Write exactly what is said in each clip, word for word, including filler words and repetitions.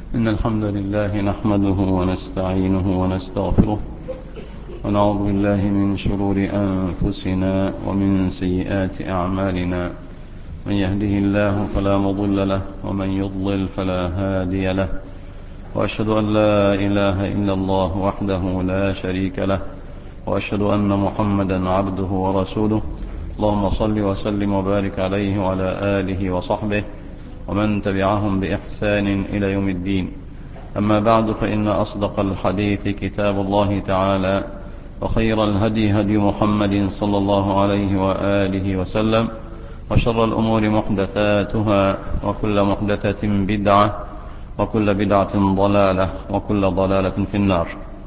إن الحمد لله نحمده ونستعينه ونستغفره ونعوذ بالله من شرور أنفسنا ومن سيئات أعمالنا. من يهده الله فلا مضل له ومن يضلل فلا هادي له، وأشهد أن لا إله إلا الله وحده لا شريك له، وأشهد أن محمدا عبده ورسوله. اللهم صل وسلم وبارك عليه وعلى آله وصحبه ومن تبعهم بإحسان إلى يوم الدين. أما بعد، فإن أصدق الحديث كتاب الله تعالى، وخير الهدي هدي محمد صلى الله عليه وآله وسلم، وشر الأمور محدثاتها، وكل محدثة بدعة، وكل بدعة ضلالة، وكل ضلالة في النار.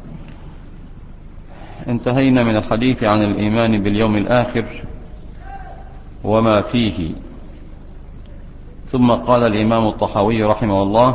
انتهينا من الحديث عن الإيمان باليوم الآخر وما فيه، ثم قال الإمام الطحاوي رحمه الله: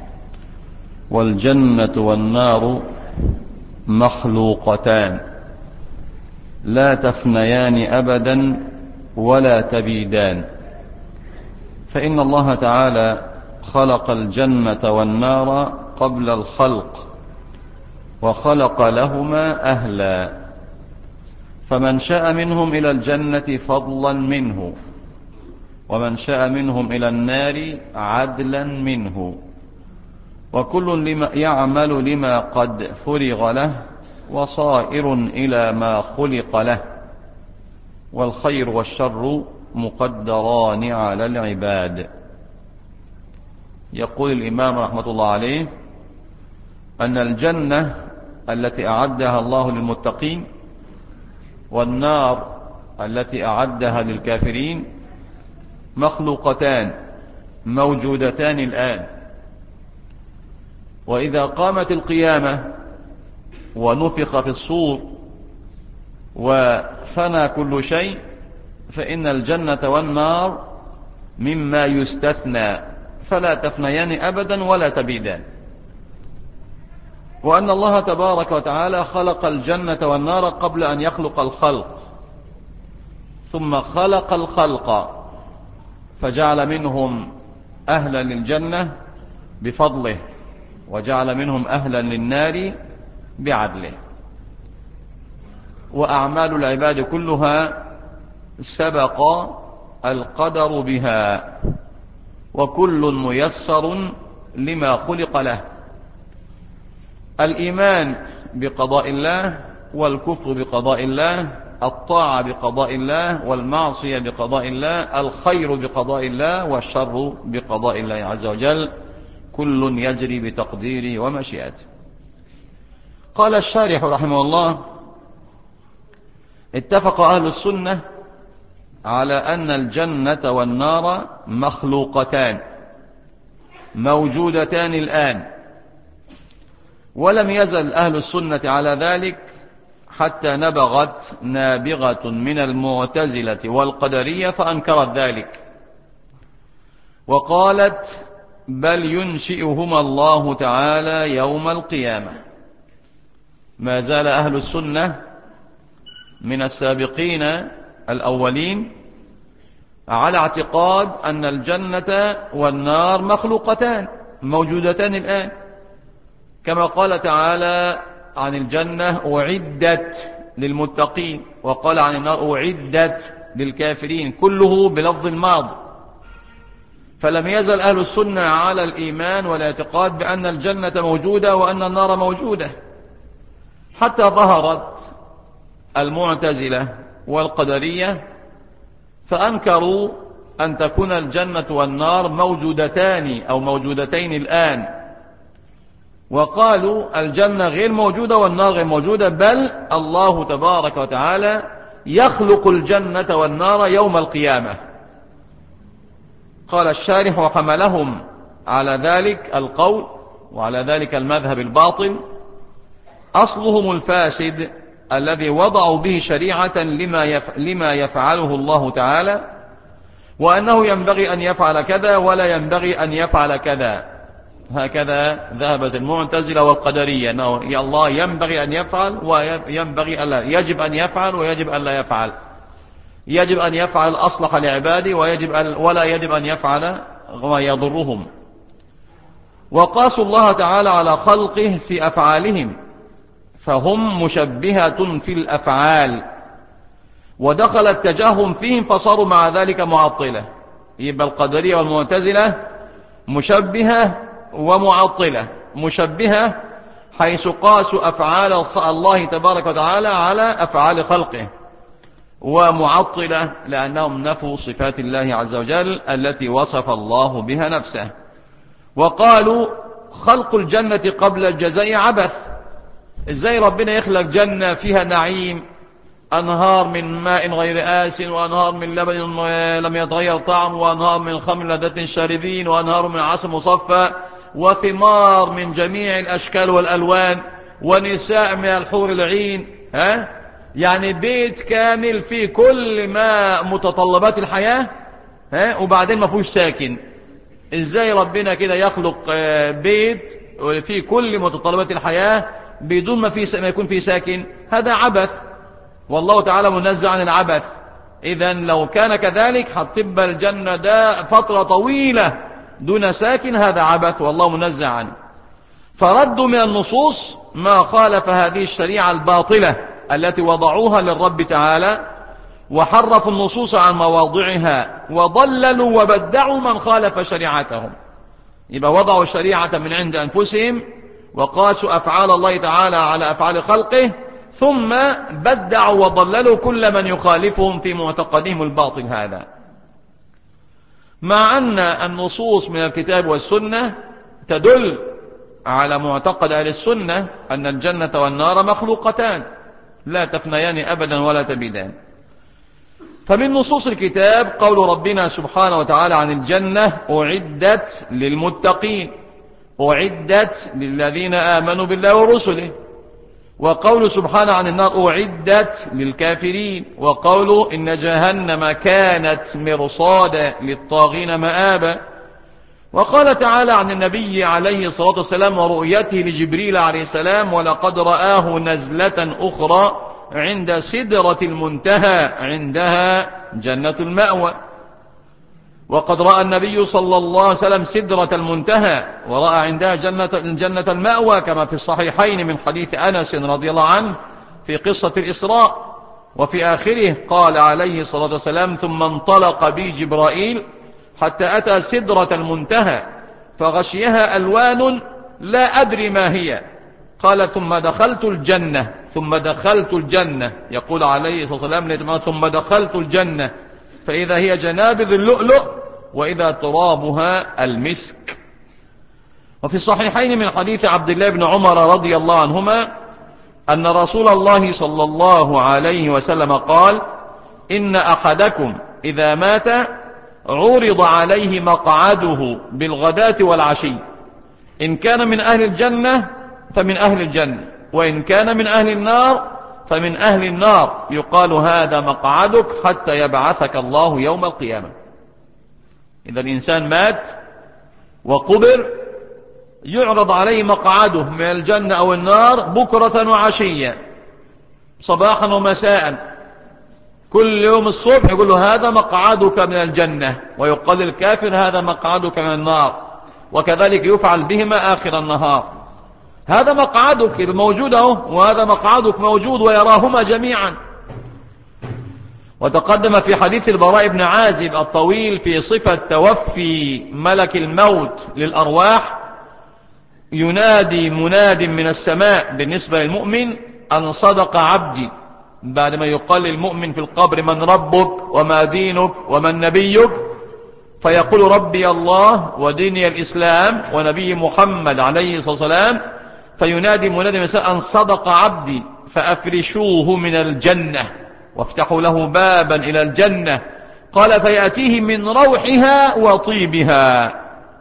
والجنة والنار مخلوقتان لا تفنيان أبدا ولا تبيدان، فإن الله تعالى خلق الجنة والنار قبل الخلق، وخلق لهما أهلا، فمن شاء منهم إلى الجنة فضلا منه، ومن شاء منهم إلى النار عدلا منه، وكل لما يعمل لما قد فرغ له، وصائر إلى ما خلق له، والخير والشر مقدران على العباد. يقول الإمام رحمة الله عليه أن الجنة التي أعدها الله للمتقين، والنار التي أعدها للكافرين، مخلوقتان موجودتان الآن. وإذا قامت القيامة ونفخ في الصور وفنى كل شيء، فإن الجنة والنار مما يستثنى، فلا تفنيان أبدا ولا تبيدان. وأن الله تبارك وتعالى خلق الجنة والنار قبل أن يخلق الخلق، ثم خلق الخلق فجعل منهم أهلا للجنة بفضله، وجعل منهم أهلا للنار بعدله. وأعمال العباد كلها سبق القدر بها، وكل ميسر لما خلق له. الإيمان بقضاء الله، والكفر بقضاء الله، الطاعة بقضاء الله، والمعصية بقضاء الله، الخير بقضاء الله، والشر بقضاء الله عز وجل، كل يجري بتقديره ومشيئته. قال الشارح رحمه الله: اتفق أهل السنة على أن الجنة والنار مخلوقتان موجودتان الآن، ولم يزل أهل السنة على ذلك حتى نبغت نابغة من المعتزلة والقدرية فأنكرت ذلك، وقالت: بل ينشئهما الله تعالى يوم القيامة. ما زال أهل السنة من السابقين الأولين على اعتقاد أن الجنة والنار مخلوقتان موجودتان الآن، كما قال تعالى عن الجنة: أعدت للمتقين، وقال عن النار: أعدت للكافرين، كله بلفظ الماضي. فلم يزل أهل السنة على الإيمان والاعتقاد بأن الجنة موجودة وأن النار موجودة، حتى ظهرت المعتزلة والقدرية فأنكروا أن تكون الجنة والنار موجودتان أو موجودتين الآن، وقالوا الجنة غير موجودة والنار غير موجودة، بل الله تبارك وتعالى يخلق الجنة والنار يوم القيامة. قال الشارح: وحملهم على ذلك القول وعلى ذلك المذهب الباطل أصلهم الفاسد الذي وضعوا به شريعة لما, يف... لما يفعله الله تعالى، وأنه ينبغي أن يفعل كذا ولا ينبغي أن يفعل كذا. هكذا ذهبت المعتزلة والقدرية، أنه يا الله ينبغي أن يفعل وينبغي أن لا، يجب أن يفعل ويجب أن لا يفعل، يجب أن يفعل الأصلح لعباده ويجب أن ولا يجب أن يفعل ما يضرهم. وقاسوا الله تعالى على خلقه في أفعالهم، فهم مشبهة في الأفعال، ودخل التجهم فيهم فصاروا مع ذلك معطلة. يبقى القدرية والمعتزلة مشبهة ومعطلة. مشبهة حيث قاسوا أفعال الله تبارك وتعالى على أفعال خلقه، ومعطلة لأنهم نفوا صفات الله عز وجل التي وصف الله بها نفسه. وقالوا خلق الجنة قبل الجزاء عبث. إزاي ربنا يخلق جنة فيها نعيم، أنهار من ماء غير آس، وأنهار من لبن لم يتغير طعم، وأنهار من خمر لذة الشاربين، وأنهار من عسل مصفى، وثمار من جميع الأشكال والألوان، ونساء من الحور العين، ها؟ يعني بيت كامل فيه كل ما متطلبات الحياة، ها؟ وبعدين ما فيهوش ساكن. إزاي ربنا كده يخلق بيت فيه كل متطلبات الحياة بدون ما, فيه ما يكون فيه ساكن؟ هذا عبث، والله تعالى منزه عن العبث. إذن لو كان كذلك هتبقى الجنة ده فترة طويلة دون ساكن، هذا عبث والله منزه عنه. فردوا من النصوص ما خالف هذه الشريعة الباطلة التي وضعوها للرب تعالى، وحرفوا النصوص عن مواضعها، وضللوا وبدعوا من خالف شريعتهم. يبقى وضعوا الشريعة من عند أنفسهم، وقاسوا أفعال الله تعالى على أفعال خلقه، ثم بدعوا وضللوا كل من يخالفهم في معتقدهم الباطل هذا. مع أن النصوص من الكتاب والسنة تدل على معتقد أهل السنة أن الجنة والنار مخلوقتان لا تفنيان أبدا ولا تبيدان. فمن نصوص الكتاب قول ربنا سبحانه وتعالى عن الجنة أعدت للمتقين، أعدت للذين آمنوا بالله ورسله. وقول سبحانه عن النار أعدت للكافرين. وقول إن جهنم كانت مرصادا للطاغين مآبا. وقال تعالى عن النبي عليه الصلاة والسلام ورؤيته لجبريل عليه السلام ولقد رآه نزلة أخرى عند سدرة المنتهى عندها جنة المأوى. وقد رأى النبي صلى الله عليه وسلم سدرة المنتهى ورأى عندها جنة, جنة المأوى كما في الصحيحين من حديث أنس رضي الله عنه في قصة الإسراء. وفي آخره قال عليه الصلاة والسلام ثم انطلق بي جبرائيل حتى أتى سدرة المنتهى فغشيها ألوان لا أدري ما هي. قال ثم دخلت الجنة ثم دخلت الجنة يقول عليه الصلاة والسلام ثم دخلت الجنة فإذا هي جنابذ اللؤلؤ وإذا ترابها المسك. وفي الصحيحين من حديث عبد الله بن عمر رضي الله عنهما أن رسول الله صلى الله عليه وسلم قال إن أحدكم إذا مات عرض عليه مقعده بالغداة والعشي، إن كان من أهل الجنة فمن أهل الجنة، وإن كان من أهل النار فمن أهل النار، يقال هذا مقعدك حتى يبعثك الله يوم القيامة. إذا الإنسان مات وقبر يعرض عليه مقعده من الجنة أو النار بكرة وعشية، صباحا ومساء، كل يوم الصبح يقول له هذا مقعدك من الجنة، ويقال للكافر هذا مقعدك من النار، وكذلك يفعل بهما آخر النهار. هذا مقعدك موجود اهو، وهذا مقعدك موجود، ويراهما جميعا. وتقدم في حديث البراء بن عازب الطويل في صفة توفي ملك الموت للأرواح ينادي مناد من السماء بالنسبة للمؤمن أن صدق عبدي، بعد ما يقال للمؤمن في القبر من ربك وما دينك ومن نبيك، فيقول ربي الله وديني الإسلام ونبي محمد عليه الصلاة والسلام، فينادي مناد من السماء أن صدق عبدي فأفرشوه من الجنة وافتحوا له بابا إلى الجنة. قال فيأتيه من روحها وطيبها.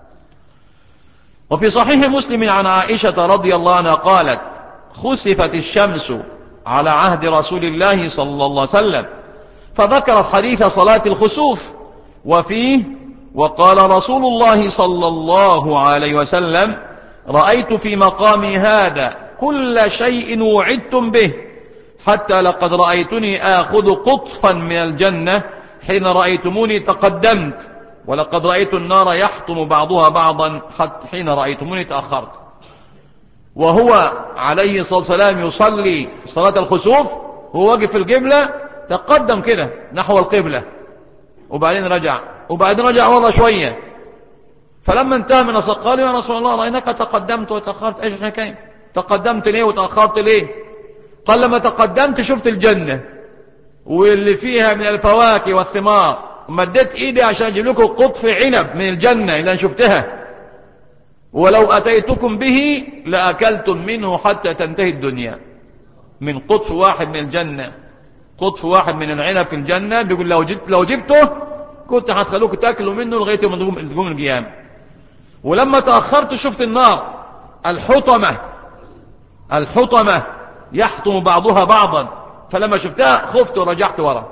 وفي صحيح مسلم عن عائشة رضي الله عنها قالت خسفت الشمس على عهد رسول الله صلى الله عليه وسلم، فذكرت حديث صلاة الخسوف وفيه وقال رسول الله صلى الله عليه وسلم رأيت في مقامي هذا كل شيء وعدتم به، حتى لقد رأيتني آخذ قطفا من الجنة حين رأيتموني تقدمت، ولقد رأيت النار يحطم بعضها بعضا حتى حين رأيتموني تأخرت. وهو عليه الصلاة والسلام يصلي صلاة الخسوف هو واقف في القبلة، تقدم كده نحو القبلة وبعدين رجع، وبعدين رجع والله شوية. فلما انتهى من الصلاة قال يا رسول الله رأيناك تقدمت وتأخرت، ايش الحكاية؟ تقدمت ليه وتأخرت ليه؟ قال لما تقدمت شفت الجنة واللي فيها من الفواكه والثمار، ومديت ايدي عشان اجيب لكم قطف عنب من الجنة اللي انا شفتها، ولو اتيتكم به لاكلتم منه حتى تنتهي الدنيا. من قطف واحد من الجنة، قطف واحد من العنب في الجنة، بيقول لو جبت لو جبته كنت هتخلوكم تاكلوا منه لغايه يوم تقوم القيامة. ولما تأخرت شفت النار الحطمة، الحطمة يحطم بعضها بعضا، فلما شفتها خفت ورجعت ورا.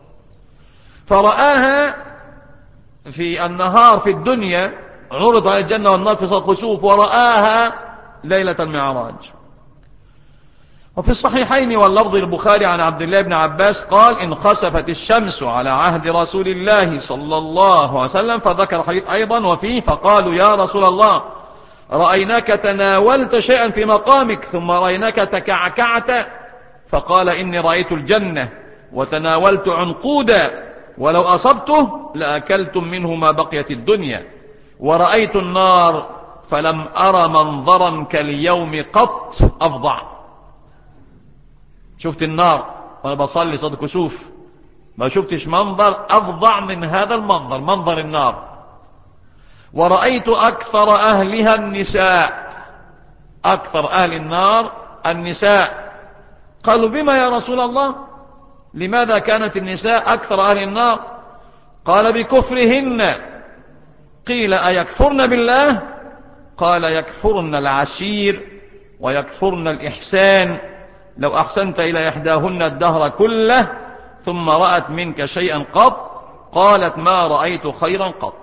فرآها في النهار في الدنيا، عرض على الجنة والنار في صلاة الخسوف، ورآها ليلة المعراج. وفي الصحيحين واللفظ البخاري عن عبد الله بن عباس قال انخسفت الشمس على عهد رسول الله صلى الله عليه وسلم، فذكر الحديث أيضا وفيه فقالوا يا رسول الله رأيناك تناولت شيئا في مقامك ثم رأيناك تكعكعت، فقال إني رأيت الجنة وتناولت عنقودا ولو أصبته لأكلتم منه ما بقيت الدنيا، ورأيت النار فلم أرى منظرا كاليوم قط أفظع. شفت النار وأنا بصلي صلاة الكسوف، ما شفتش منظر أفظع من هذا المنظر، منظر النار. ورأيت أكثر أهلها النساء، أكثر أهل النار النساء. قالوا بما يا رسول الله؟ لماذا كانت النساء أكثر أهل النار؟ قال بكفرهن. قيل أيكفرن بالله؟ قال يكفرن العشير ويكفرن الإحسان، لو أحسنت إلى إحداهن الدهر كله ثم رأت منك شيئا قط قالت ما رأيت خيرا قط.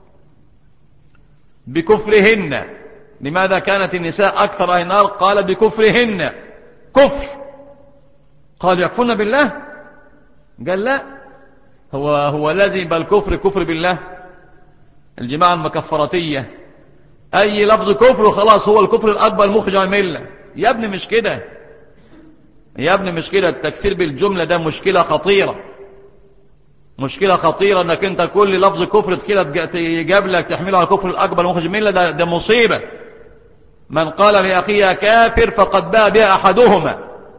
بكفرهن. لماذا كانت النساء أكثر أهل النار؟ قال بكفرهن، كفر. قال يكفرن بالله؟ قال لا، هو هو الذي بالكفر كفر بالله. الجماعة المكفرتية أي لفظ كفر وخلاص هو الكفر الأكبر مخرج عن الملة. يا ابني مش كده، يا ابني مش كده. التكفير بالجملة ده مشكلة خطيرة، مشكلة خطيرة انك انت كل لفظ كفر كده تجاب لك تحمله على الكفر الأكبر مخرج من الملة. ده, ده مصيبة. من قال لأخيه كافر فقد باء بها أحدهما.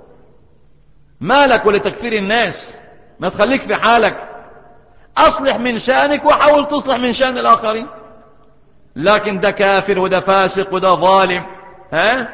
مالك ولتكفير الناس؟ ما تخليك في حالك، أصلح من شأنك وحاول تصلح من شأن الآخرين. لكن ده كافر وده فاسق وده ظالم، ها؟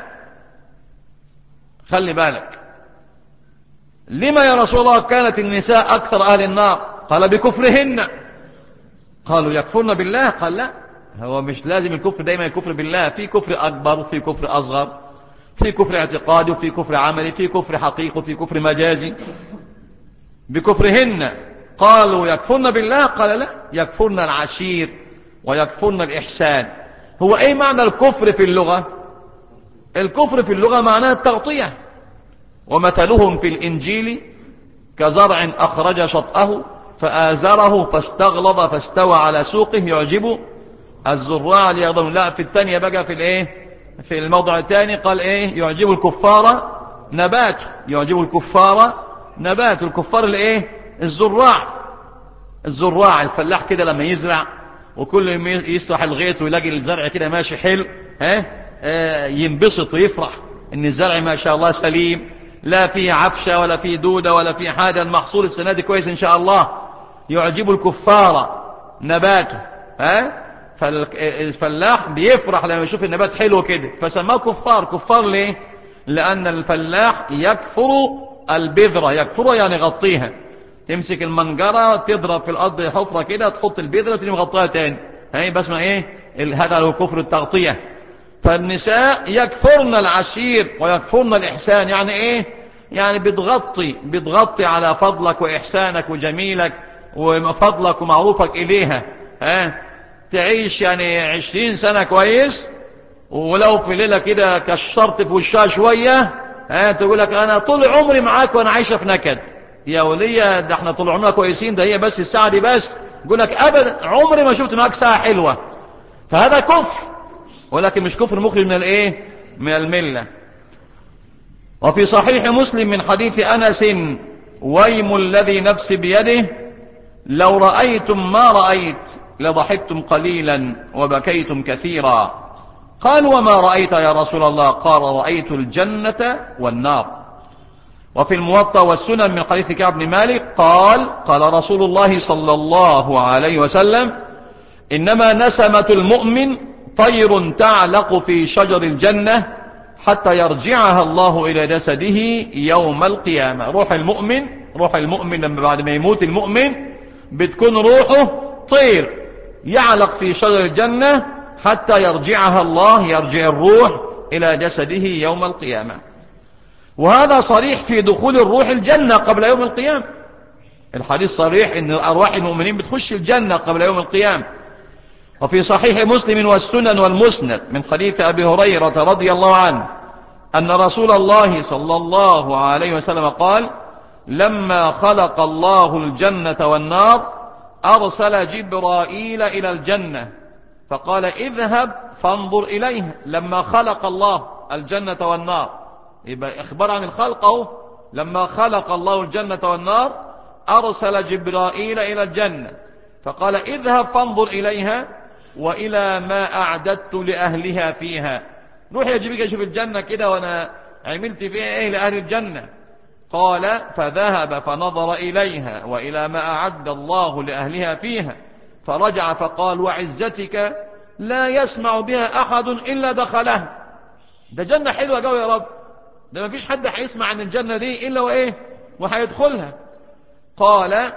خلي بالك. لما يا رسول الله كانت النساء أكثر أهل النار؟ قال بكفرهن. قالوا يكفرن بالله؟ قال لا، هو مش لازم الكفر دايما الكفر بالله، في كفر أكبر وفي كفر أصغر، في كفر اعتقادي وفي كفر عملي، في كفر حقيقي وفي كفر مجازي. بكفرهن. قالوا يكفرن بالله؟ قال لا، يكفرن العشير ويكفرن الإحسان. هو أي معنى الكفر في اللغة؟ الكفر في اللغة معناه التغطية. ومثلهم في الإنجيل كزرع أخرج شطأه فآزره فاستغلظ فاستوى على سوقه يعجب الزراع ليغضبوا. لا، في الثانية بقى في الايه، في الموضع الثاني قال ايه؟ يعجب الكفار نباته، يعجب الكفار نباته. الكفار الايه؟ الزراع. الزراع الفلاح كده لما يزرع وكل يوم يسرح الغيط ويلاقي الزرع كده ماشي حلو، ها آه ينبسط ويفرح ان الزرع ما شاء الله سليم، لا فيه عفشة ولا فيه دودة ولا فيه حاجة، المحصول السنة دي كويس إن شاء الله. يعجب الكفار نباته، ها؟ فالفلاح بيفرح لما يشوف النبات حلو كده، فسماه كفار. كفار ليه؟ لأن الفلاح يكفر البذرة. يكفر يعني يغطيها، تمسك المنجرة تضرب في الأرض حفرة كده، تحط البذرة تاني مغطيها تاني، هاي بس ما إيه؟ هذا هو كفر التغطية. فالنساء يكفرن العشير ويكفرن الإحسان. يعني إيه؟ يعني بتغطي بتغطي على فضلك وإحسانك وجميلك وفضلك ومعروفك إليها، ها؟ تعيش يعني عشرين سنة كويس، ولو في ليلة كده كشرت في وشها شوية، ها، تقول لك أنا طول عمري معاك وأنا عايشة في نكد. يا ولية ده احنا طول عمرنا كويسين، ده هي بس الساعة دي بس يقول لك أبدا عمري ما شفت معك ساعة حلوة. فهذا كفر، ولكن مش كفر مخرج من الايه من الملة. وفي صحيح مسلم من حديث أنس: ويم الذي نفسي بيده لو رأيتم ما رأيت لضحكتم قليلا وبكيتم كثيرا. قال: وما رأيت يا رسول الله؟ قال: رأيت الجنة والنار. وفي الموطأ والسنن من حديث كعب بن مالك قال: قال رسول الله صلى الله عليه وسلم: إنما نسمة المؤمن طير تعلق في شجر الجنة حتى يرجعها الله إلى جسده يوم القيامة. روح المؤمن روح المؤمن لما بعد ما يموت المؤمن بتكون روحه طير يعلق في شجر الجنة حتى يرجعها الله، يرجع الروح إلى جسده يوم القيامة. وهذا صريح في دخول الروح الجنة قبل يوم القيامة. الحديث صريح إن أرواح المؤمنين بتخش الجنة قبل يوم القيامة. وفي صحيح مسلم والسنن والمسند من حديث أبي هريرة رضي الله عنه أن رسول الله صلى الله عليه وسلم قال: لما خلق الله الجنة والنار أرسل جبرائيل إلى الجنة فقال: اذهب فانظر إليها. لما خلق الله الجنة والنار، يبقى إخبار عن الخلق أهو. لما خلق الله الجنة والنار أرسل جبرائيل إلى الجنة فقال: اذهب فانظر إليها وإلى ما أعددت لأهلها فيها. روح يا جبريل شوف الجنة كده وأنا عملت فيها إيه لأهل الجنة. قال: فذهب فنظر إليها وإلى ما أعد الله لأهلها فيها، فرجع فقال: وعزتك لا يسمع بها أحد إلا دخلها. ده جنة حلوة قوي يا رب، ده ما فيش حد هيسمع عن الجنة دي إلا وإيه وهيدخلها. قال: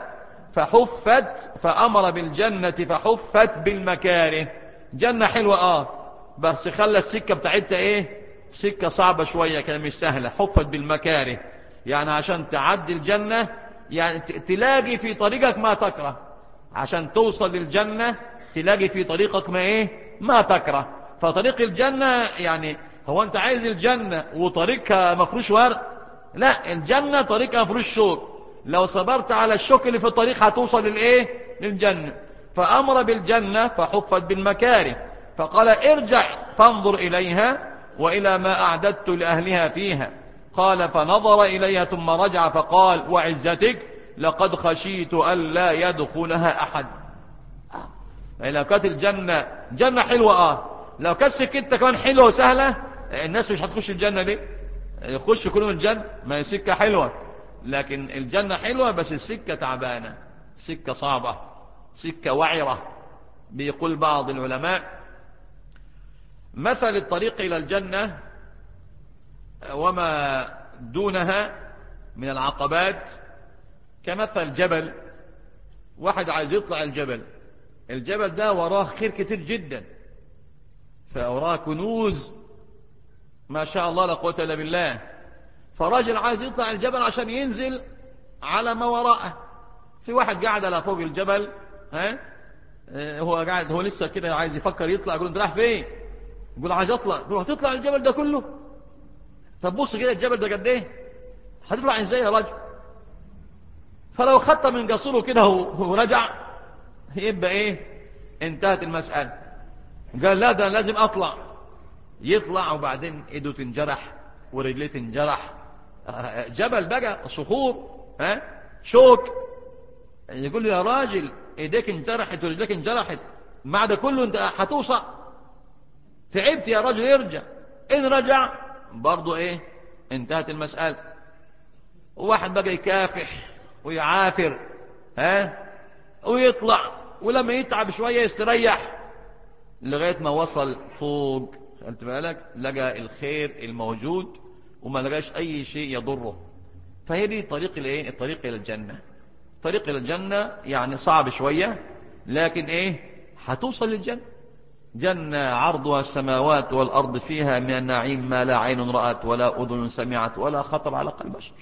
فحفت، فأمر بالجنة فحفت بالمكاره. جنة حلوة آه بس خلى السكة بتاعتها إيه سكة صعبة شوية كده مش سهلة. حفت بالمكاره يعني عشان تعدي الجنة يعني تلاقي في طريقك ما تكره. عشان توصل للجنة تلاقي في طريقك ما إيه ما تكره. فطريق الجنة يعني هو أنت عايز الجنة وطريقها مفروش ورد؟ لا، الجنة طريقها مفروش شوك. لو صبرت على الشوك اللي في الطريق هتوصل للإيه للجنة. فأمر بالجنة فحفت بالمكاره فقال: ارجع فانظر إليها وإلى ما أعددت لأهلها فيها. قال: فنظر إليها ثم رجع فقال: وعزتك لقد خشيت ألا يدخلها أحد. آه. لو كانت الجنة جنة حلوة آه لو كانت سكتها كمان حلوة وسهلة الناس مش هتخش الجنة دي. يخش كلهم الجنة، ما هي سكة حلوة، لكن الجنة حلوة بس السكة تعبانة، سكة صعبة، سكة وعرة. بيقول بعض العلماء: مثل الطريق إلى الجنة وما دونها من العقبات كمثل جبل. واحد عايز يطلع الجبل، الجبل ده وراه خير كتير جدا، فوراه كنوز ما شاء الله لا قوة إلا بالله. فراجل عايز يطلع الجبل عشان ينزل على ما وراءه. في واحد قاعد على فوق الجبل، ها هو قاعد هو لسه كده عايز يفكر يطلع. يقول: انت رايح فين؟ يقول: عايز اطلع. يقول: هتطلع الجبل ده كله؟ طب بص كده الجبل ده قد ايه؟ هتطلع ازاي يا راجل؟ فلو خدت من قصره كده ورجع يبقى ايه انتهت المسألة. قال: لا ده لازم اطلع. يطلع وبعدين ايده تنجرح ورجليه تنجرح. جبل بقى صخور، ها شوك. يقول له: يا راجل ايديك انجرحت ورجليك انجرحت، مع ده كله انت هتوصل؟ تعبت يا راجل، يرجع. ان رجع برضو ايه انتهت المسألة. وواحد بقى يكافح ويعافر ها ويطلع، ولما يتعب شوية يستريح لغاية ما وصل فوق. انت بالك لقى الخير الموجود وما لقاش اي شيء يضره. فهي دي طريق الايه الطريق الى الجنة. طريق الى الجنة يعني صعب شوية، لكن ايه هتوصل للجنة. جنة عرضها السماوات والأرض فيها من النعيم ما لا عين رأت ولا أذن سمعت ولا خطر على قلب بشر.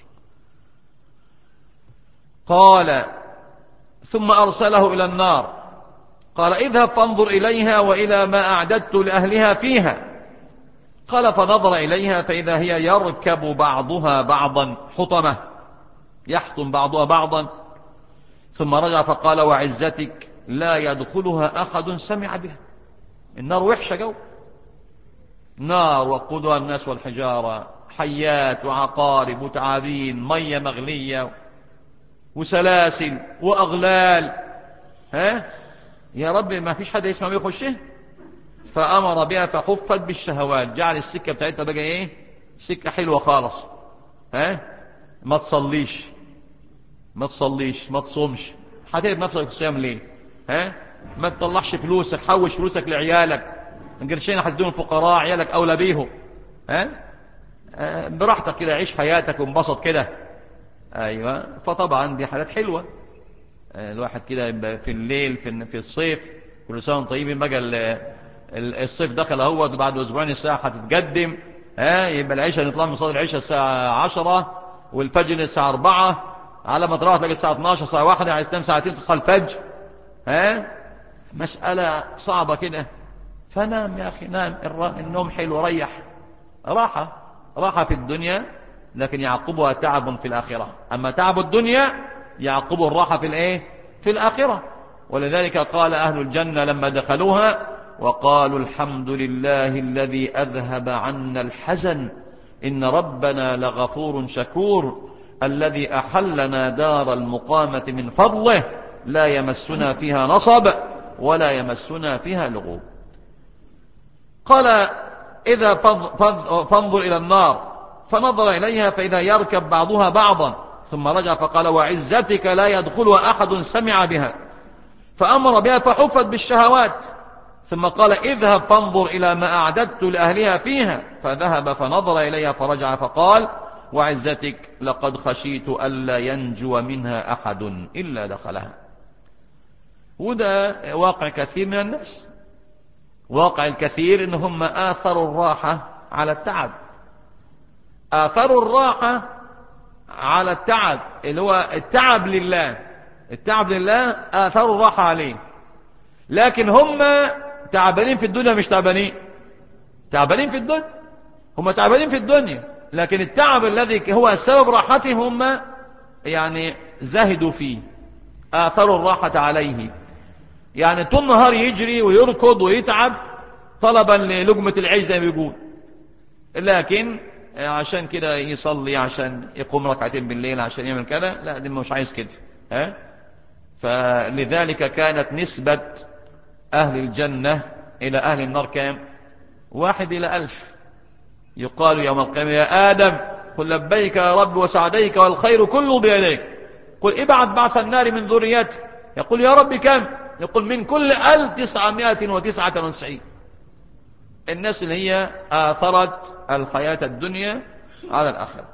قال: ثم أرسله إلى النار قال: اذهب فانظر إليها وإلى ما أعددت لأهلها فيها. قال: فنظر إليها فإذا هي يركب بعضها بعضا حطمة، يحطم بعضها بعضا. ثم رجع فقال: وعزتك لا يدخلها أحد سمع بها. النار وحشة جو، نار وقودها الناس والحجارة، حيات وعقارب وتعابين، مية مغلية وسلاسل وأغلال. ها يا رب ما فيش حد يسمع بيخشه. فأمر بها فحفت بالشهوات، جعل السكة بتاعتها بقى ايه؟ سكة حلوة خالص. ها ما تصليش ما تصليش ما تصومش، هتقلب نفسك الصيام ليه؟ ها ما تطلعش فلوسك، حوش فلوسك لعيالك، قرشين هتدون الفقراء، عيالك أولى بيهم. ها آه براحتك كده، عيش حياتك وانبسط كده. أيوة، فطبعا دي حالات حلوة. آه الواحد كده يبقى في الليل في, في الصيف، كل سنة وانتم طيبين، بقى الصيف دخل اهوت، بعد اسبوعين الساعة هتتقدم. ها يبقى العشاء نطلع من صلاة العشاء الساعة عشرة، والفجر الساعة أربعة، على ما تروح تلاقي الساعة اتناشر، الساعة واحدة، عايز تنام ساعتين تصحى الفجر. ها مسألة صعبة كده. فنام يا أخي، نام، النوم حلو، ريح، راحة راحة في الدنيا، لكن يعقبها تعب في الآخرة. أما تعب الدنيا يعقبه الراحة في الإيه؟ في الآخرة. ولذلك قال أهل الجنة لما دخلوها وقالوا الحمد لله الذي أذهب عنا الحزن إن ربنا لغفور شكور الذي أحلنا دار المقامة من فضله لا يمسنا فيها نصب ولا يمسنا فيها لغوب. قال إذا فانظر إلى النار، فنظر إليها فإذا يركب بعضها بعضا، ثم رجع فقال وعزتك لا يدخلها أحد سمع بها، فأمر بها فحفت بالشهوات. ثم قال اذهب فانظر إلى ما أعددت لأهلها فيها، فذهب فنظر إليها فرجع فقال وعزتك لقد خشيت ألا ينجو منها أحد إلا دخلها. وده واقع كثير من الناس، واقع الكثير إن هم آثروا الراحة على التعب. آثروا الراحة على التعب، اللي هو التعب لله، التعب لله آثروا الراحة عليه. لكن هم تعبانين في الدنيا، مش تعبانين تعبانين في الدنيا، هم تعبانين في الدنيا، لكن التعب الذي هو سبب راحتهم هم يعني زهدوا فيه، آثروا الراحة عليه. يعني طول النهار يجري ويركض ويتعب طلبا للقمة العيش زي ما بيقول، لكن عشان كده يصلي، عشان يقوم ركعتين بالليل، عشان يعمل كذا، لا دي مش عايز كده. ها فلذلك كانت نسبة أهل الجنة إلى أهل النار كام؟ واحد إلى ألف. يقال يوم القيامة يا آدم قل لبيك يا رب وسعديك والخير كله بيديك، قل ابعث بعث النار من ذريته، يقول يا رب كم؟ يقول من كل ألف تسعمائة وتسعة وتسعين. الناس اللي هي آثرت الحياة الدنيا على الآخرة.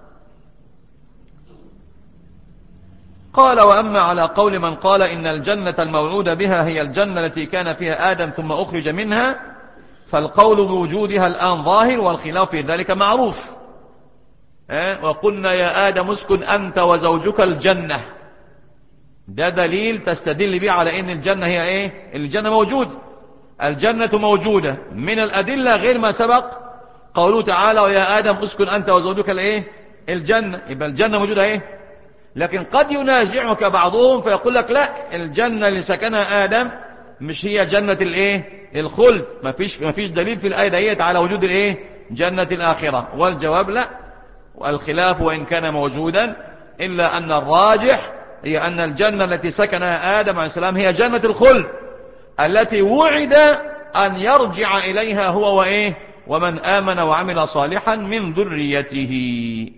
قال وأما على قول من قال إن الجنة الموعود بها هي الجنة التي كان فيها آدم ثم أخرج منها، فالقول بوجودها الآن ظاهر، والخلاف في ذلك معروف. وقلنا يا آدم اسكن أنت وزوجك الجنة، ده دليل تستدل به على إن الجنة هي إيه؟ الجنة موجودة، الجنة موجودة. من الأدلة غير ما سبق قوله تعالى ويا آدم اسكن أنت وزوجك الإيه؟ الجنة، يبقى الجنة موجودة إيه؟ لكن قد ينازعك بعضهم فيقول لك لا، الجنة اللي سكنها آدم مش هي جنة الإيه؟ الخلد، ما فيش ما فيش دليل في الآية ديت على وجود الإيه؟ جنة الآخرة. والجواب لا، والخلاف وإن كان موجودا إلا أن الراجح هي أن الجنة التي سكنها آدم عليه السلام هي جنة الخلد التي وعد أن يرجع إليها هو وإيه؟ ومن آمن وعمل صالحا من ذريته.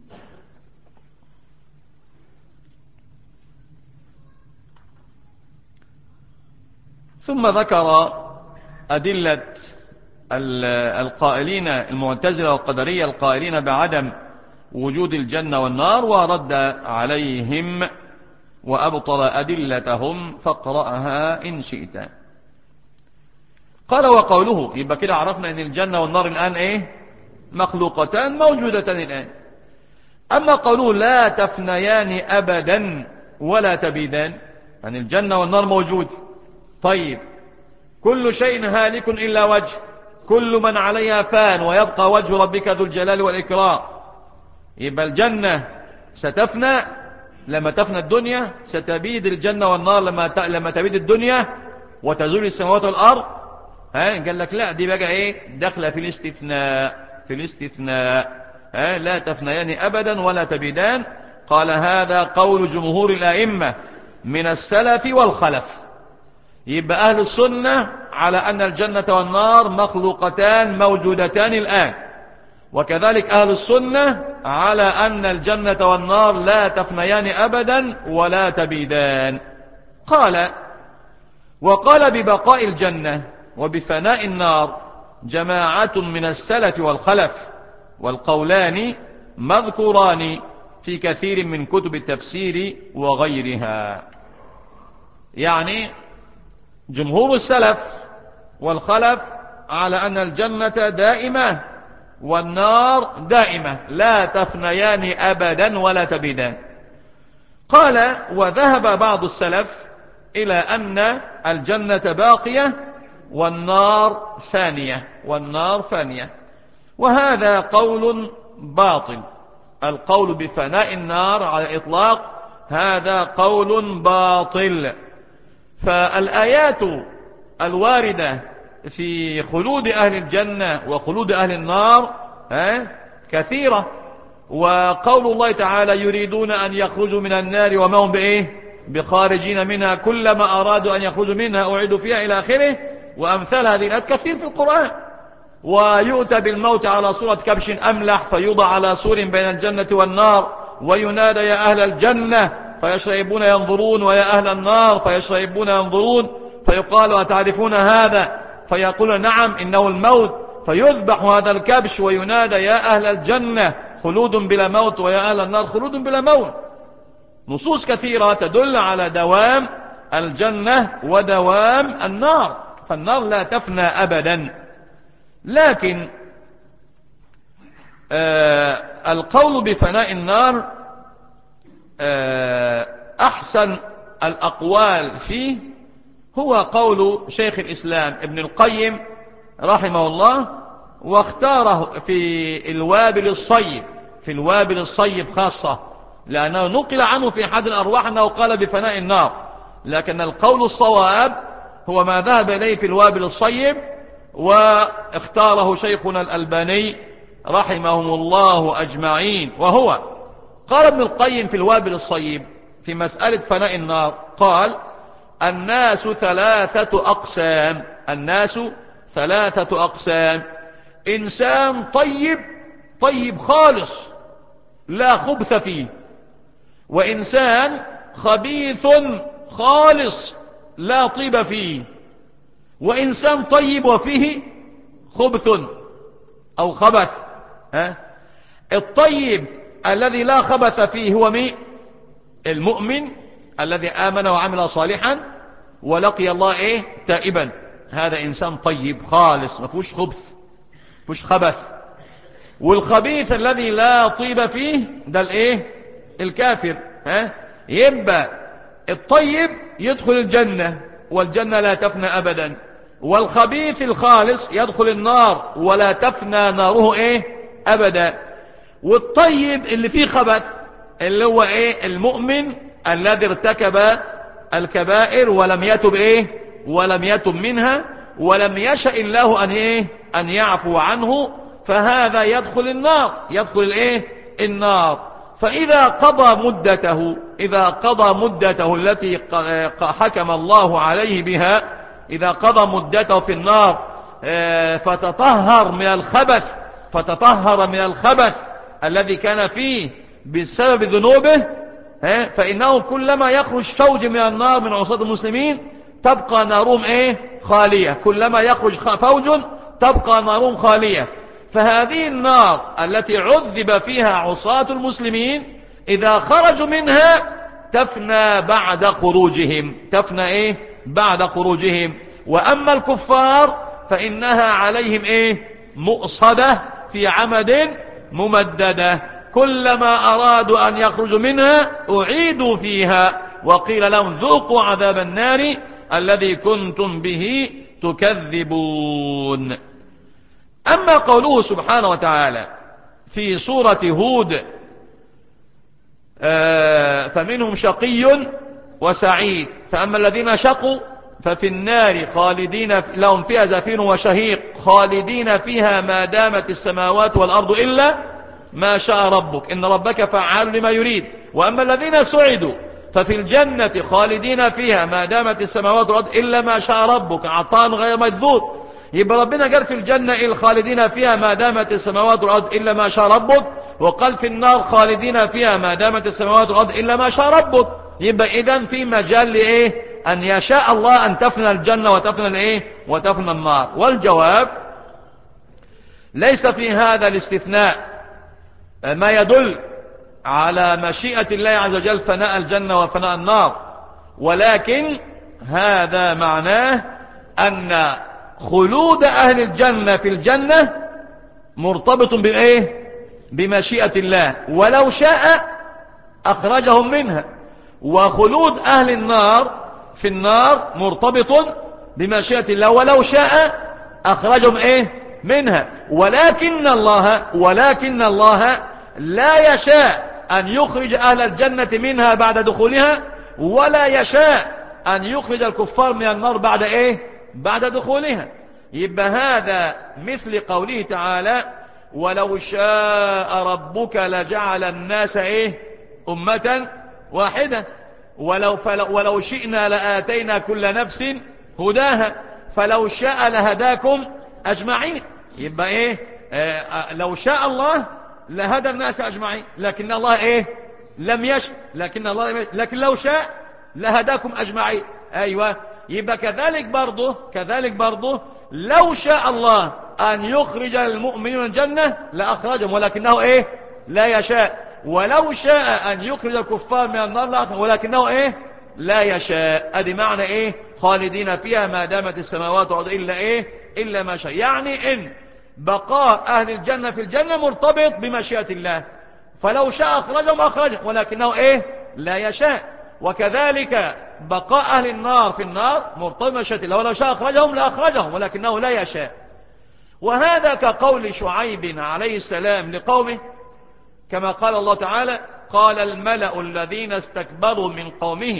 ثم ذكر أدلة القائلين المعتزلة والقدرية القائلين بعدم وجود الجنة والنار، ورد عليهم وأبطل أدلتهم، فاقرأها إن شئت. قال وقوله، يبقى كده عرفنا أن الجنة والنار الآن إيه؟ مخلوقتان موجودتان الآن. أما قوله لا تفنيان أبدا ولا تبيدان، يعني الجنة والنار موجود، طيب كل شيء هالك إلا وجه، كل من عليها فان ويبقى وجه ربك ذو الجلال والإكرام، يبقى الجنة ستفنى لما تفنى الدنيا ستبيد الجنة والنار لما لما تبيد الدنيا وتزول السماوات والأرض. ها قال لك لا، دي بقى ايه داخله في الاستثناء، في الاستثناء ها لا تفنيان أبدا ولا تبيدان. قال هذا قول جمهور الأئمة من السلف والخلف. يبقى أهل السنة على أن الجنة والنار مخلوقتان موجودتان الآن، وكذلك أهل السنة على أن الجنة والنار لا تفنيان أبدا ولا تبيدان. قال وقال ببقاء الجنة وبفناء النار جماعة من السلف والخلف، والقولان مذكوران في كثير من كتب التفسير وغيرها. يعني جمهور السلف والخلف على أن الجنة دائمة والنار دائمة لا تفنيان أبدا ولا تبيدان. قال وذهب بعض السلف إلى أن الجنة باقية والنار فانية، والنار فانية، وهذا قول باطل. القول بفناء النار على الإطلاق هذا قول باطل. فالآيات الواردة في خلود أهل الجنة وخلود أهل النار كثيرة، وقول الله تعالى يريدون أن يخرجوا من النار وما هم بإيه بخارجين منها كلما أرادوا أن يخرجوا منها أعيدوا فيها إلى آخره، وأمثال هذه الآيات كثير في القرآن. ويؤتى بالموت على صورة كبش أملح فيوضع على سور بين الجنة والنار وينادى يا أهل الجنة فيشرئبون ينظرون ويا أهل النار فيشرئبون ينظرون، فيقال أتعرفون هذا؟ فيقول نعم إنه الموت، فيذبح هذا الكبش وينادى يا أهل الجنة خلود بلا موت ويا أهل النار خلود بلا موت. نصوص كثيرة تدل على دوام الجنة ودوام النار، فالنار لا تفنى أبدا. لكن آه القول بفناء النار آه أحسن الأقوال فيه هو قول شيخ الإسلام ابن القيم رحمه الله، واختاره في الوابل الصيب، في الوابل الصيب خاصة، لأنه نقل عنه في أحد الأرواح أنه قال بفناء النار، لكن القول الصواب هو ما ذهب إليه في الوابل الصيب، واختاره شيخنا الألباني رحمهم الله أجمعين. وهو قال ابن القيم في الوابل الصيب في مسألة فناء النار، قال الناس ثلاثة أقسام، الناس ثلاثة أقسام: إنسان طيب طيب خالص لا خبث فيه، وإنسان خبيث خالص لا طيب فيه، وإنسان طيب وفيه خبث أو خبث. ها؟ الطيب الذي لا خبث فيه هو مين؟ المؤمن الذي آمن وعمل صالحا ولقي الله إيه تائبا، هذا إنسان طيب خالص ما فيهوش خبث ما فيهوش خبث. والخبيث الذي لا طيب فيه ده الإيه الكافر. ها؟ يبقى الطيب يدخل الجنة والجنة لا تفنى أبدا، والخبيث الخالص يدخل النار ولا تفنى ناره إيه أبدا. والطيب اللي فيه خبث اللي هو إيه المؤمن الذي ارتكب الكبائر ولم يتب إيه ولم يتب منها ولم يشاء الله أن إيه أن يعفو عنه، فهذا يدخل النار، يدخل الإيه النار. فإذا قضى مدته إذا قضى مدته التي حكم الله عليه بها، إذا قضى مدته في النار فتطهر من الخبث فتطهر من الخبث الذي كان فيه بسبب ذنوبه، فإنه كلما يخرج فوج من النار من عصاة المسلمين تبقى نارهم إيه خالية، كلما يخرج فوج تبقى نارهم خالية. فهذه النار التي عذب فيها عصاة المسلمين إذا خرجوا منها تفنى بعد خروجهم، تفنى إيه بعد خروجهم. وأما الكفار فإنها عليهم إيه مؤصدة في عمد ممددة، كلما أرادوا أن يخرجوا منها أعيدوا فيها وقيل لهم ذوقوا عذاب النار الذي كنتم به تكذبون. أما قوله سبحانه وتعالى في سورة هود آه فمنهم شقي وسعيد، فأما الذين شقوا ففي النار خالدين لهم فيها زفير وشهيق خالدين فيها ما دامت السماوات والأرض إلا ما شاء ربك إن ربك فعال لما يريد. وأما الذين سعدوا ففي الجنة خالدين فيها ما دامت السماوات والأرض إلا ما شاء ربك عطاء غير مجذوذ. يبقى ربنا قال في الجنة الخالدين فيها ما دامت السماوات والأرض إلا ما شاء ربك، وقال في النار خالدين فيها ما دامت السماوات والأرض إلا ما شاء ربك. يبقى إذن في مجال لإيه؟ أن يشاء الله أن تفنى الجنة وتفنى الإيه؟ وتفنى النار. والجواب ليس في هذا الاستثناء ما يدل على مشيئة الله عز وجل فناء الجنة وفناء النار، ولكن هذا معناه أن خلود أهل الجنة في الجنة مرتبط بإيه؟ بمشيئة الله، ولو شاء أخرجهم منها. وخلود أهل النار في النار مرتبط بمشيئة الله، ولو شاء أخرجهم إيه؟ منها. ولكن الله ولكن الله لا يشاء أن يخرج أهل الجنة منها بعد دخولها، ولا يشاء أن يخرج الكفار من النار بعد إيه؟ بعد دخولها. يبقى هذا مثل قوله تعالى ولو شاء ربك لجعل الناس إيه؟ أمة واحدة ولو, ولو شئنا لآتينا كل نفس هداها فلو شاء لهداكم أجمعين. يبقى إيه؟ آه لو شاء الله لهدى الناس أجمعين، لكن الله إيه؟ لم يشاء. لكن الله لم يشاء. لكن لو شاء لهداكم أجمعين. أيوة. يبقى كذلك برضه كذلك برضه لو شاء الله أن يخرج المؤمنين من الجنة لأخرجهم، ولكنه إيه؟ لا يشاء. ولو شاء أن يخرج الكفار من النار لأخرجهم، ولكنه إيه؟ لا يشاء. أدي معنى إيه؟ خالدين فيها ما دامت السماوات والأرض إلا إيه؟ إلا ما شاء. يعني إن بقاء أهل الجنة في الجنة مرتبط بمشيئة الله، فلو شاء أخرجهم أخرجهم، ولكنه إيه؟ لا يشاء. وكذلك بقاء أهل النار في النار مرتبط بمشيئة الله، ولو شاء أخرجهم لأخرجهم، ولكنه لا يشاء. وهذا كقول شعيب عليه السلام لقومه، كما قال الله تعالى قال الملأ الذين استكبروا من قومه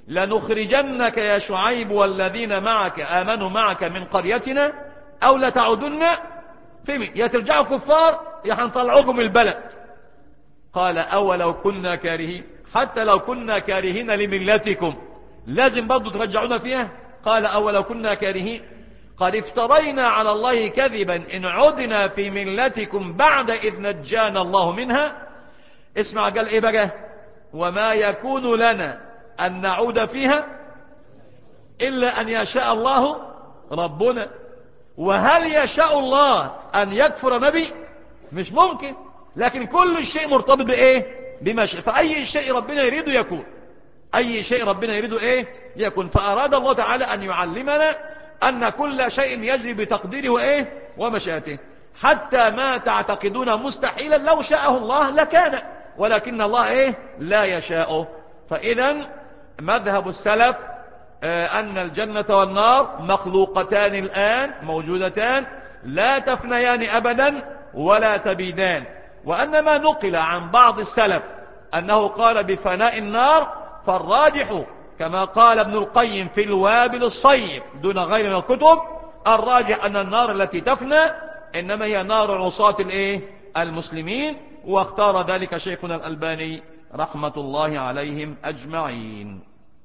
لنخرجنك يا شعيب والذين معك آمنوا معك من قريتنا أو لتعودن في يا ترجعوا كفار يا حنطلعوكم البلد. قال أولو كنا كارهين، حتى لو كنا كارهين لملتكم لازم برضو ترجعونا فيها. قال أولو كنا كارهين قد افترينا على الله كذبا إن عدنا في ملتكم بعد إذ نجانا الله منها. اسمع قال إيه بقى؟ وما يكون لنا أن نعود فيها إلا أن يشاء الله ربنا. وهل يشاء الله أن يكفر نبي؟ مش ممكن. لكن كل شيء مرتبط بإيه؟ بمشيئة. فأي شيء ربنا يريده يكون، أي شيء ربنا يريده إيه؟ يكون. فأراد الله تعالى أن يعلمنا أن كل شيء يجري بتقديره وإيه؟ ومشيئته. حتى ما تعتقدون مستحيلا لو شاءه الله لكان، ولكن الله إيه؟ لا يشاءه. فإذا مذهب السلف أن الجنة والنار مخلوقتان الآن موجودتان لا تفنيان أبدا ولا تبيدان. وأن ما نقل عن بعض السلف أنه قال بفناء النار فالراجح كما قال ابن القيم في الوابل الصيب دون غير من الكتب، الراجح أن النار التي تفنى إنما هي نار عصاة الإيه؟ المسلمين. واختار ذلك شيخنا الألباني رحمة الله عليهم أجمعين.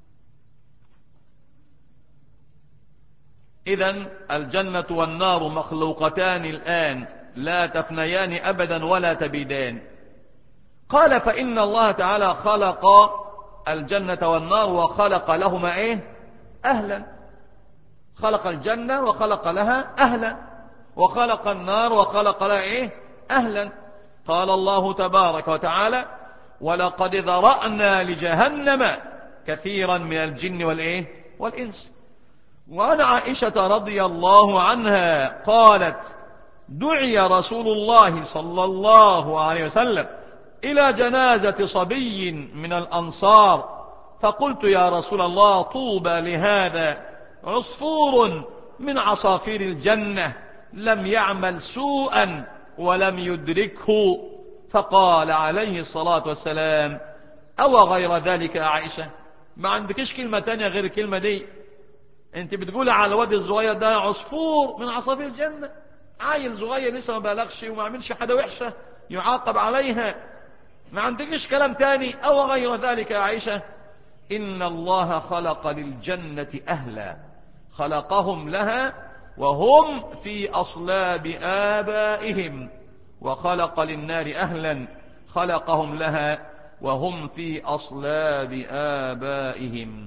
إذن الجنة والنار مخلوقتان الآن لا تفنيان أبدا ولا تبيدان. قال فإن الله تعالى خلق الجنة والنار وخلق لهما إيه؟ أهلا. خلق الجنة وخلق لها أهلا، وخلق النار وخلق لها إيه؟ أهلا. قال الله تبارك وتعالى ولقد ذرأنا لجهنم كثيرا من الجن والإيه؟ والإنس. وعن عائشة رضي الله عنها قالت دعي رسول الله صلى الله عليه وسلم إلى جنازة صبي من الأنصار فقلت يا رسول الله طوبى لهذا عصفور من عصافير الجنة لم يعمل سوءا ولم يدركه. فقال عليه الصلاة والسلام أو غير ذلك يا عائشة؟ ما عندكش كلمة تانية غير الكلمة دي؟ انت بتقول على الواد الصغير ده عصفور من عصافير الجنة، عيل صغير لسه ما بالغش وما عملش حاجة وحشة يعاقب عليها. ما عندكش كلام تاني أو غير ذلك يا عائشة؟ إن الله خلق للجنة أهلا خلقهم لها وهم في أصلاب آبائهم، وخلق للنار أهلا خلقهم لها وهم في أصلاب آبائهم.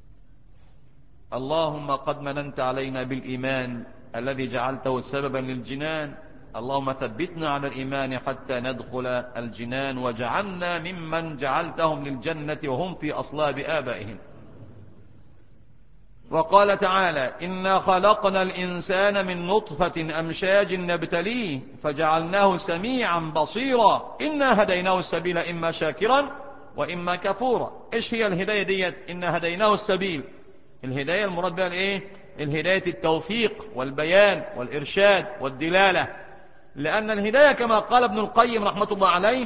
اللهم قد مننت علينا بالإيمان الذي جعلته سببا للجنان، اللهم ثبتنا على الإيمان حتى ندخل الجنان، وجعلنا ممن جعلتهم للجنة وهم في أصلاب آبائهم. وقال تعالى: إنا خلقنا الإنسان من نطفة أمشاج نبتليه فجعلناه سميعا بصيرا إنا هديناه السبيل إما شاكرا وإما كفورا. إيش هي الهداية ديت؟ إنا هديناه السبيل. الهداية المراد بها الايه؟ الهداية التوفيق والبيان والإرشاد والدلالة، لأن الهداية كما قال ابن القيم رحمة الله عليه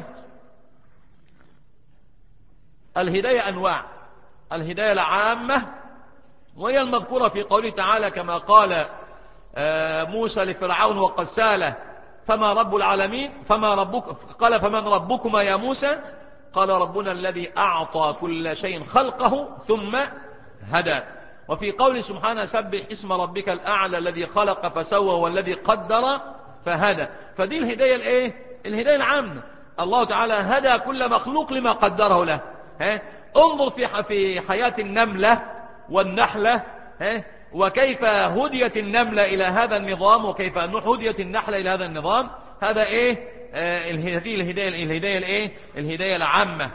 الهداية أنواع. الهداية العامة وهي المذكورة في قوله تعالى كما قال موسى لفرعون وقد ساله: فما رب العالمين فما ربك قال: فمن ربكما يا موسى؟ قال: ربنا الذي أعطى كل شيء خلقه ثم هدى. وفي قول سبحانه: سبح اسم ربك الأعلى الذي خلق فسوى والذي قدر فهدى. فدي الهداية الايه؟ الهداية العامة. الله تعالى هدى كل مخلوق لما قدره له. ها؟ انظر في في حياة النملة والنحلة، ها؟ وكيف هديت النملة إلى هذا النظام وكيف هديت النحلة إلى هذا النظام. هذا ايه؟ آه هذه الهداية الهداية الايه؟ الهداية العامة.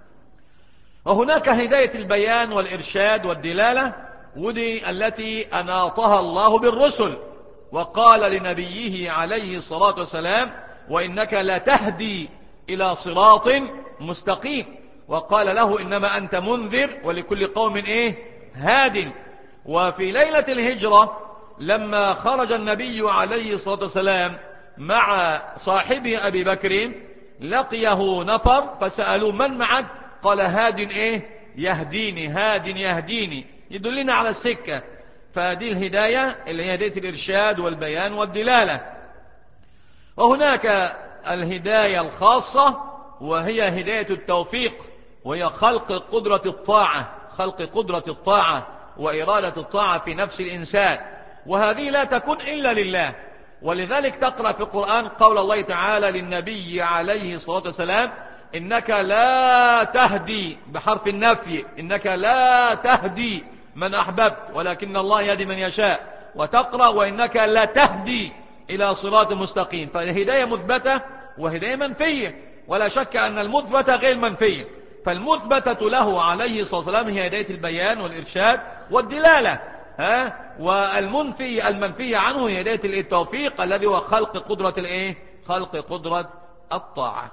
وهناك هداية البيان والإرشاد والدلالة، ودي التي أناطها الله بالرسل، وقال لنبيه عليه الصلاة والسلام: وإنك لتهدي إلى صراط مستقيم. وقال له: إنما أنت منذر ولكل قوم إيه؟ هاد. وفي ليلة الهجرة لما خرج النبي عليه الصلاة والسلام مع صاحبه أبي بكر لقيه نفر فسألوا: من معك؟ قال: هاد إيه؟ يهديني، هاد يهديني، يدلنا على السكة. فهذه الهداية اللي هي هداية الإرشاد والبيان والدلالة. وهناك الهداية الخاصة وهي هداية التوفيق، وهي خلق قدرة الطاعة، خلق قدرة الطاعة وإرادة الطاعة في نفس الإنسان، وهذه لا تكون إلا لله. ولذلك تقرأ في القرآن قول الله تعالى للنبي عليه الصلاة والسلام: إنك لا تهدي، بحرف النفي، إنك لا تهدي من أحببت ولكن الله يهدي من يشاء. وتقرأ: وإنك لا تهدي إلى صراط مستقيم. فالهداية مثبتة وهداية منفية، ولا شك أن المثبتة غير منفية. فالمثبتة له عليه الصلاة والسلام هي هداية البيان والإرشاد والدلالة، ها؟ والمنفي المنفي عنه هي هداية التوفيق الذي هو خلق قدرة الإيه؟ خلق قدرة الطاعة.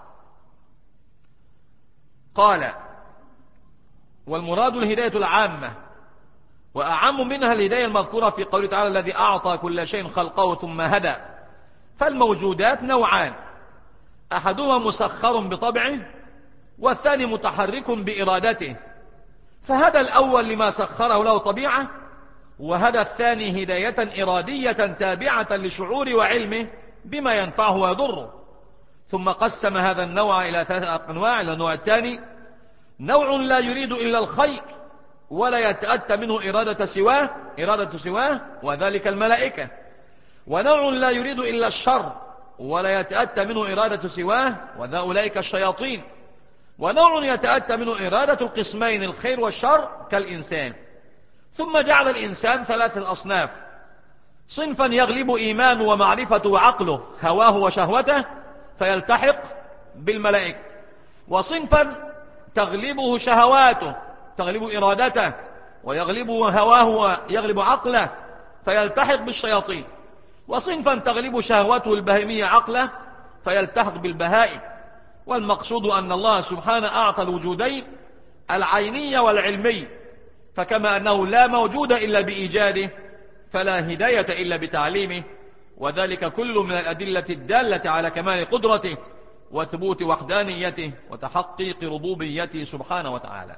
قال: والمراد الهداية العامة، وأعم منها الهداية المذكورة في قوله تعالى: الذي أعطى كل شيء خلقه ثم هدى. فالموجودات نوعان: أحدهما مسخر بطبعه، والثاني متحرك بإرادته. فهدى الأول لما سخره له طبيعة، وهدى الثاني هداية إرادية تابعة لشعور وعلمه بما ينفعه ويضره. ثم قسم هذا النوع إلى ثلاثة أنواع. النوع الثاني: نوع لا يريد إلا الخير ولا يتأتى منه إرادة سواه إرادة سواه وذلك الملائكة. ونوع لا يريد إلا الشر ولا يتأتى منه إرادة سواه وذلك الشياطين. ونوع يتأتى منه إرادة القسمين الخير والشر كالإنسان. ثم جعل الإنسان ثلاثة أصناف: صنفا يغلب إيمانه ومعرفته وعقله هواه وشهوته فيلتحق بالملائكة، وصنفا تغلبه شهواته تغلب إرادته ويغلب هواه ويغلب عقله فيلتحق بالشياطين، وصنفا تغلب شهوته البهيمية عقله فيلتحق بالبهائم. والمقصود أن الله سبحانه أعطى الوجودين العينية والعلمي، فكما أنه لا موجود إلا بإيجاده فلا هداية إلا بتعليمه، وذلك كله من الأدلة الدالة على كمال قدرته وثبوت وحدانيته وتحقيق ربوبيته سبحانه وتعالى.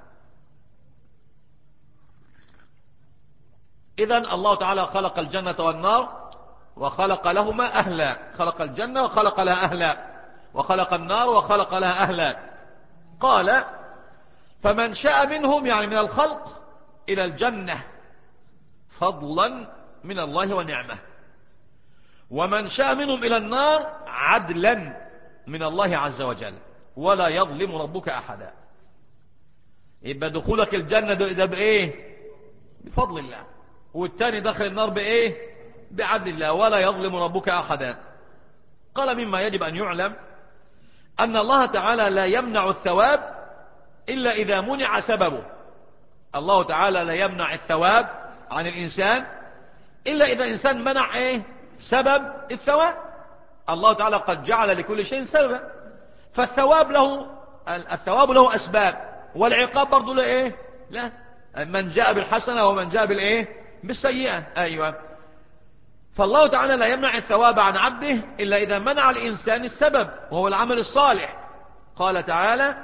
إذن الله تعالى خلق الجنة والنار وخلق لهما أهلا، خلق الجنة وخلق لها أهلا، وخلق النار وخلق لها أهلا. قال فمن شاء منهم يعني من الخلق إلى الجنة فضلا من الله ونعمة، ومن شاء منهم إلى النار عدلا من الله عز وجل، ولا يظلم ربك أحدا. يبقى دخولك الجنة ده بإيه؟ بفضل الله، والتاني دخل النار بإيه؟ بعدل الله، ولا يظلم ربك أحدا. قال مما يجب أن يعلم أن الله تعالى لا يمنع الثواب إلا إذا منع سببه. الله تعالى لا يمنع الثواب عن الإنسان إلا إذا الإنسان منع إيه؟ سبب الثواب. الله تعالى قد جعل لكل شيء سببا، فالثواب له الثواب له أسباب، والعقاب برضو له إيه؟ لا، من جاء بالحسنة ومن جاء بالإيه؟ بالسيئة. أيوة. فالله تعالى لا يمنع الثواب عن عبده إلا إذا منع الإنسان السبب وهو العمل الصالح. قال تعالى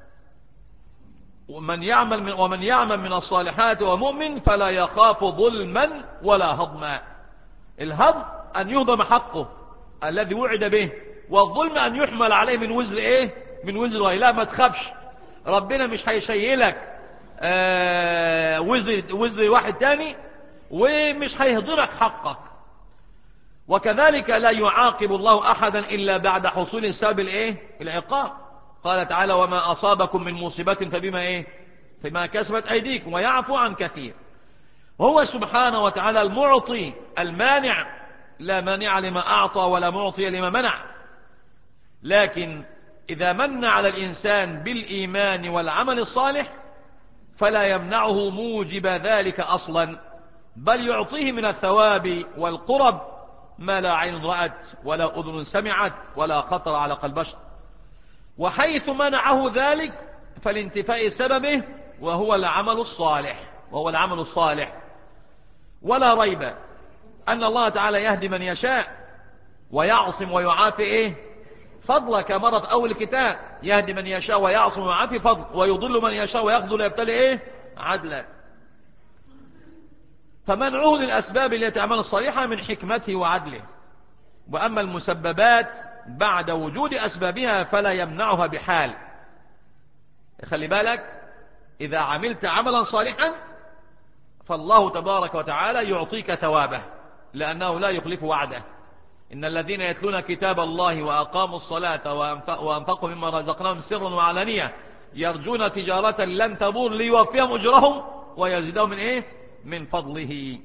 ومن يعمل من ومن يعمل من الصالحات ومؤمن فلا يخاف ظلما ولا هضما. الهضم أن يهضم حقه الذي وعد به، والظلم أن يحمل عليه من وزر إيه؟ من وزر غيره. لا، ما تخافش، ربنا مش هيشيلك آه وزر وزر واحد تاني، ومش هيهضمك حقك. وكذلك لا يعاقب الله أحدا إلا بعد حصول سبب الإيه؟ العقاب. قال تعالى وما أصابكم من مصيبة فبما إيه؟ فما كسبت أيديكم ويعفو عن كثير. وهو سبحانه وتعالى المعطي المانع، لا مانع لما أعطى ولا معطي لما منع. لكن إذا من على الإنسان بالإيمان والعمل الصالح فلا يمنعه موجب ذلك أصلا، بل يعطيه من الثواب والقرب ما لا عين رأت ولا أذن سمعت ولا خطر على قلب بشر. وحيث منعه ذلك فلانتفاء سببه وهو العمل الصالح وهو العمل الصالح. ولا ريب أن الله تعالى يهدي من يشاء ويعصم ويعافي إيه؟ فضلا، كما في أول الكتاب يهدي من يشاء ويعصم ويعافي فضل، ويضل من يشاء ويخذل ويبتلي إيه؟ عدلا. فمنعه للأسباب التي تعمل الصالحة من حكمته وعدله. وأما المسببات بعد وجود أسبابها فلا يمنعها بحال. خلي بالك، إذا عملت عملا صالحا فالله تبارك وتعالى يعطيك ثوابه، لأنه لا يخلف وعده. إن الذين يتلون كتاب الله وأقاموا الصلاة وأنفقوا مما رزقناهم سرا وعلانية يرجون تجارة لن تبور ليوفيهم أجرهم ويزيدهم من إيه؟ من فضله.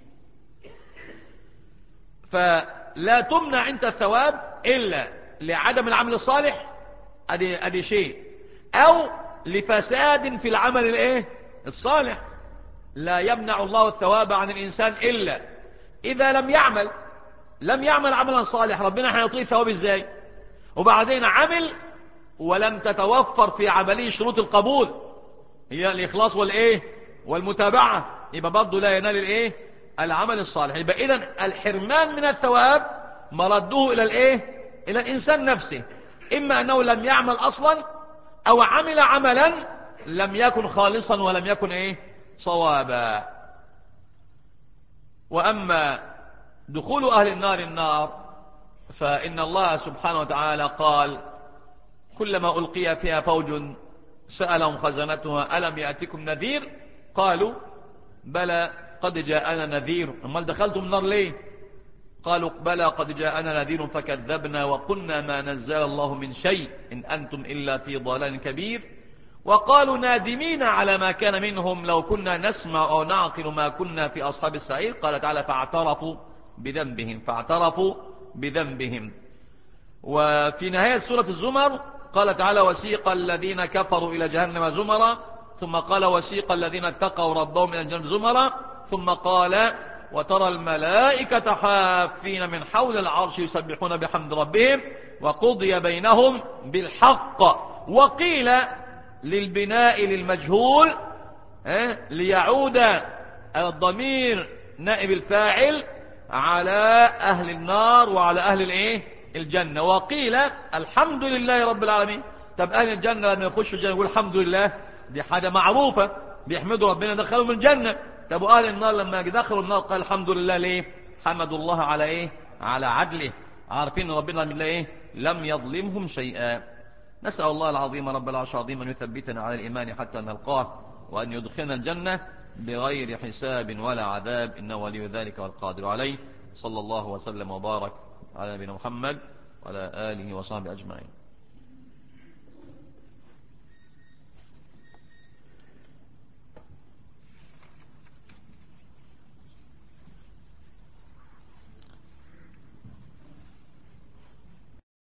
فلا تمنع أنت الثواب إلا لعدم العمل الصالح، أدي, أدي شيء، أو لفساد في العمل الإيه؟ الصالح. لا يمنع الله الثواب عن الإنسان إلا إذا لم يعمل لم يعمل عملا صالح، ربنا هيعطيه ثواب إزاي؟ وبعدين عمل ولم تتوفر في عمله شروط القبول، هي الإخلاص والإيه؟ والمتابعة، يبقى برضه لا ينال الإيه؟ العمل الصالح. يبقى إذن الحرمان من الثواب مرده إلى الإيه؟ إلى الإنسان نفسه، إما أنه لم يعمل أصلا أو عمل عملا لم يكن خالصا ولم يكن إيه؟ صوابا. وأما دخول أهل النار النار فإن الله سبحانه وتعالى قال كلما ألقي فيها فوج سألهم خزنتها ألم يأتكم نذير قالوا بلى قد جاءنا نذير. أما دخلتم النار ليه؟ قالوا بلى قد جاءنا نذير فكذبنا وقلنا ما نزل الله من شيء إن أنتم إلا في ضلال كبير. وقالوا نادمين على ما كان منهم لو كنا نسمع أو نعقل ما كنا في أصحاب السعير. قال تعالى فاعترفوا بذنبهم فاعترفوا بذنبهم. وفي نهاية سورة الزمر قال تعالى وسيق الذين كفروا إلى جهنم زمرا ثم قال وسيق الذين اتقوا ربهم إلى جهنم زمرا ثم قال وترى الملائكة حافين من حول العرش يسبحون بحمد ربهم وقضي بينهم بالحق. وقيل للبناء للمجهول ليعود الضمير نائب الفاعل على أهل النار وعلى أهل الإيه؟ الجنة. وقيل الحمد لله رب العالمين. طب أهل الجنة لما يخشوا الجنة يقول الحمد لله، دي حاجة معروفة، بيحمدوا ربنا دخلهم الجنة. طب وأهل النار لما دخلوا النار قال الحمد لله ليه؟ حمدوا الله على إيه؟ على عدله، عارفين ربنا من إيه؟ لم يظلمهم شيئا. نسأل الله العظيم رب العرش العظيم أن يثبتنا على الإيمان حتى نلقاه، وأن يدخلنا الجنة بغير حساب ولا عذاب، إنه ولي ذلك والقادر عليه. صلى الله وسلم وبارك على نبينا محمد وعلى آله وصحبه أجمعين.